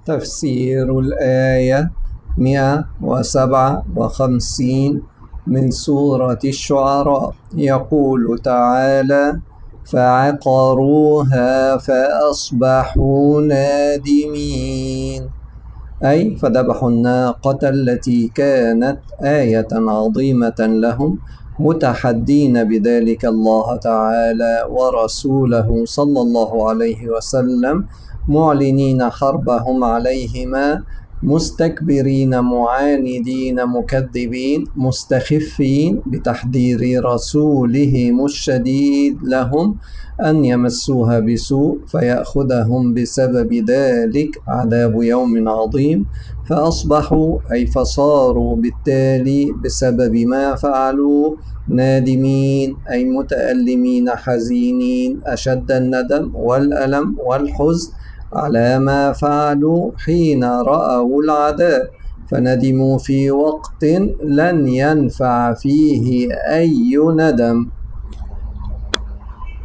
تفسير الآية 157 من سورة الشعراء. يقول تعالى: فعقروها فأصبحوا نادمين، أي فذبحوا الناقة التي كانت آية عظيمة لهم، متحدين بذلك الله تعالى ورسوله صلى الله عليه وسلم، معلنين حربهم عليهما، مستكبرين معاندين مكذبين، مستخفين بتحذير رسولهم الشديد لهم أن يمسوها بسوء فيأخذهم بسبب ذلك عذاب يوم عظيم. فأصبحوا أي فصاروا بالتالي بسبب ما فعلوا نادمين، أي متألمين حزينين أشد الندم والألم والحزن على ما فعلوا حين رأوا العذاب، فندموا في وقت لن ينفع فيه أي ندم.